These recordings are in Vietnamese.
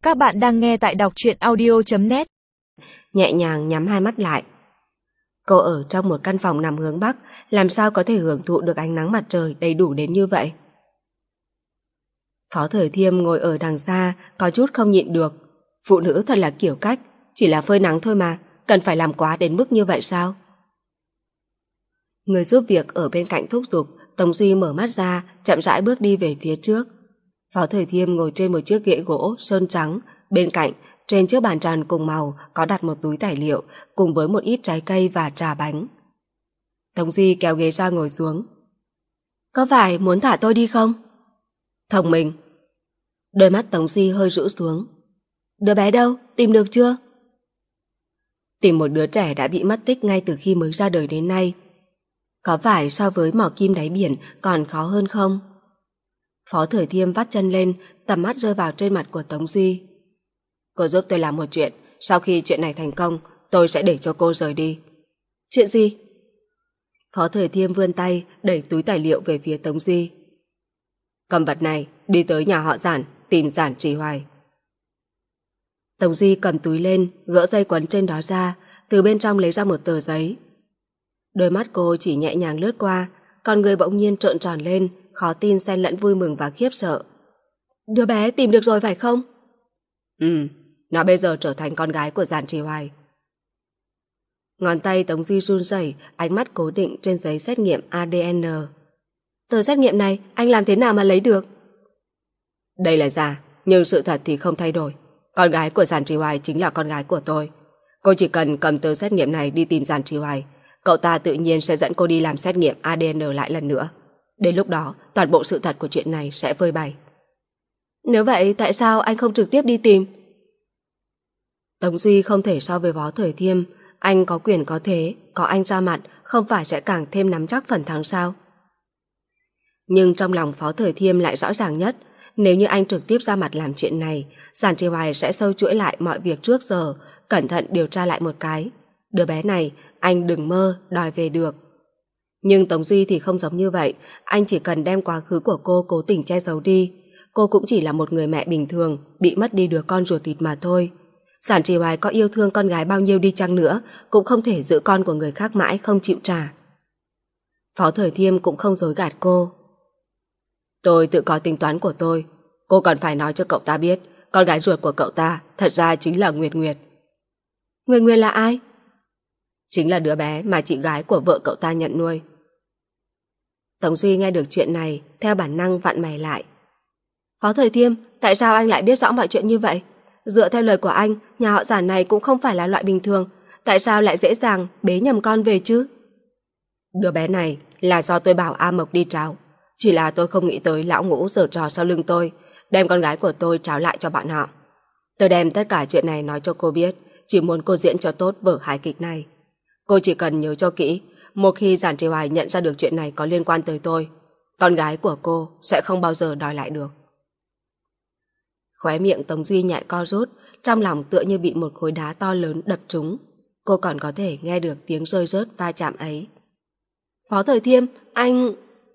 Các bạn đang nghe tại đọc truyện audio.net. Nhẹ nhàng nhắm hai mắt lại. Cô ở trong một căn phòng nằm hướng Bắc, làm sao có thể hưởng thụ được ánh nắng mặt trời đầy đủ đến như vậy? Phó Thời Thiêm ngồi ở đằng xa, có chút không nhịn được. Phụ nữ thật là kiểu cách, chỉ là phơi nắng thôi mà, cần phải làm quá đến mức như vậy sao? Người giúp việc ở bên cạnh thúc giục, Tống Duy mở mắt ra, chậm rãi bước đi về phía trước. Phó Thời Thiêm ngồi trên một chiếc ghế gỗ sơn trắng, bên cạnh, trên chiếc bàn tròn cùng màu có đặt một túi tài liệu cùng với một ít trái cây và trà bánh. Tống Duy kéo ghế ra ngồi xuống. Có phải muốn thả tôi đi không? Thông minh. Đôi mắt Tống Duy hơi rũ xuống. Đứa bé đâu? Tìm được chưa? Tìm một đứa trẻ đã bị mất tích ngay từ khi mới ra đời đến nay. Có phải so với mỏ kim đáy biển còn khó hơn không? Phó Thời Thiêm vắt chân lên, tầm mắt rơi vào trên mặt của Tống Duy. Cô giúp tôi làm một chuyện, sau khi chuyện này thành công, tôi sẽ để cho cô rời đi. Chuyện gì? Phó Thời Thiêm vươn tay, đẩy túi tài liệu về phía Tống Duy. Cầm vật này, đi tới nhà họ Giản, tìm Giản Trì Hoài. Tống Duy cầm túi lên, gỡ dây quấn trên đó ra, từ bên trong lấy ra một tờ giấy. Đôi mắt cô chỉ nhẹ nhàng lướt qua, con người bỗng nhiên trợn tròn lên, khó tin xen lẫn vui mừng và khiếp sợ. Đứa bé tìm được rồi phải không? Nó bây giờ trở thành con gái của Giản Trì Hoài. Ngón tay Tống Duy run rẩy, ánh mắt cố định trên giấy xét nghiệm ADN. Tờ xét nghiệm này anh làm thế nào mà lấy được? Đây là giả, nhưng sự thật thì không thay đổi. Con gái của Giản Trì Hoài chính là con gái của tôi. Cô chỉ cần cầm tờ xét nghiệm này đi tìm Giản Trì Hoài, cậu ta tự nhiên sẽ dẫn cô đi làm xét nghiệm ADN lại lần nữa. Đến lúc đó, toàn bộ sự thật của chuyện này sẽ phơi bày. Nếu vậy, tại sao anh không trực tiếp đi tìm? Tống Duy không thể so với Phó Thời Thiêm. Anh có quyền có thế, có anh ra mặt, không phải sẽ càng thêm nắm chắc phần thắng sao? Nhưng trong lòng Phó Thời Thiêm lại rõ ràng nhất, nếu như anh trực tiếp ra mặt làm chuyện này, Giản Trì Hoài sẽ sâu chuỗi lại mọi việc trước giờ, cẩn thận điều tra lại một cái. Đứa bé này, anh đừng mơ đòi về được. Nhưng Tống Duy thì không giống như vậy, anh chỉ cần đem quá khứ của cô cố tình che giấu đi. Cô cũng chỉ là một người mẹ bình thường, bị mất đi đứa con ruột thịt mà thôi. Giản Trì Hoài có yêu thương con gái bao nhiêu đi chăng nữa, cũng không thể giữ con của người khác mãi không chịu trả. Phó Thời Thiêm cũng không dối gạt cô. Tôi tự có tính toán của tôi. Cô còn phải nói cho cậu ta biết, con gái ruột của cậu ta thật ra chính là Nguyệt Nguyệt. Nguyệt Nguyệt là ai? Chính là đứa bé mà chị gái của vợ cậu ta nhận nuôi. Tống Duy nghe được chuyện này, theo bản năng vặn mày lại. Phó Thời Thiêm, tại sao anh lại biết rõ mọi chuyện như vậy? Dựa theo lời của anh, nhà họ Giản này cũng không phải là loại bình thường. Tại sao lại dễ dàng bế nhầm con về chứ? Đứa bé này là do tôi bảo A Mộc đi trao. Chỉ là tôi không nghĩ tới lão ngũ giở trò sau lưng tôi, đem con gái của tôi trao lại cho bọn họ. Tôi đem tất cả chuyện này nói cho cô biết, chỉ muốn cô diễn cho tốt vở hài kịch này. Cô chỉ cần nhớ cho kỹ, một khi Giản Trì Hoài nhận ra được chuyện này có liên quan tới tôi, con gái của cô sẽ không bao giờ đòi lại được. Khóe miệng Tống Duy nhẹ co rút, trong lòng tựa như bị một khối đá to lớn đập trúng. Cô còn có thể nghe được tiếng rơi rớt va chạm ấy. Phó Thời Thiêm, anh...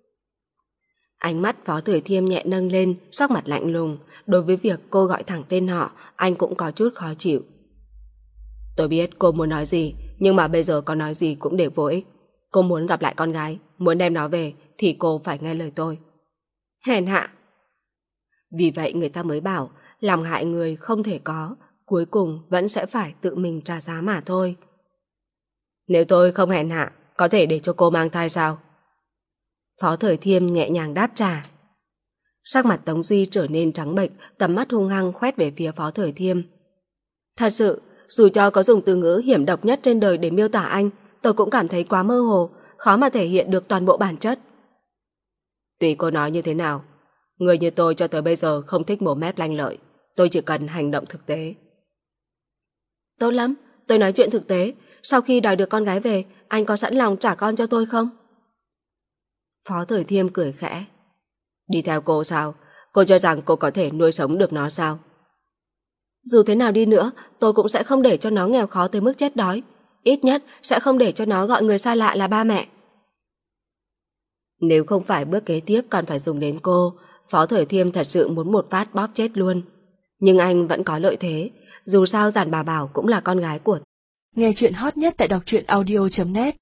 Ánh mắt Phó Thời Thiêm nhẹ nâng lên, sắc mặt lạnh lùng. Đối với việc cô gọi thẳng tên họ, anh cũng có chút khó chịu. Tôi biết cô muốn nói gì, nhưng mà bây giờ có nói gì cũng đều vô ích. Cô muốn gặp lại con gái, muốn đem nó về, thì cô phải nghe lời tôi. Hèn hạ. Vì vậy người ta mới bảo, lòng hại người không thể có, cuối cùng vẫn sẽ phải tự mình trả giá mà thôi. Nếu tôi không hèn hạ, có thể để cho cô mang thai sao? Phó Thời Thiêm nhẹ nhàng đáp trả. Sắc mặt Tống Duy trở nên trắng bệch, tầm mắt hung hăng khoét về phía Phó Thời Thiêm. Thật sự, dù cho có dùng từ ngữ hiểm độc nhất trên đời để miêu tả anh, tôi cũng cảm thấy quá mơ hồ, khó mà thể hiện được toàn bộ bản chất. Tùy cô nói như thế nào, người như tôi cho tới bây giờ không thích mồm mép lanh lợi, tôi chỉ cần hành động thực tế. Tốt lắm, tôi nói chuyện thực tế. Sau khi đòi được con gái về, anh có sẵn lòng trả con cho tôi không? Phó Thời Thiêm cười khẽ. Đi theo cô sao? Cô cho rằng cô có thể nuôi sống được nó sao? Dù thế nào đi nữa, tôi cũng sẽ không để cho nó nghèo khó tới mức chết đói. Ít nhất sẽ không để cho nó gọi người xa lạ là ba mẹ. Nếu không phải bước kế tiếp còn phải dùng đến cô, Phó Thời Thiêm thật sự muốn một phát bóp chết luôn. Nhưng anh vẫn có lợi thế, dù sao Giản Bà Bảo cũng là con gái của. Nghe chuyện hot nhất tại đọc truyện audio.net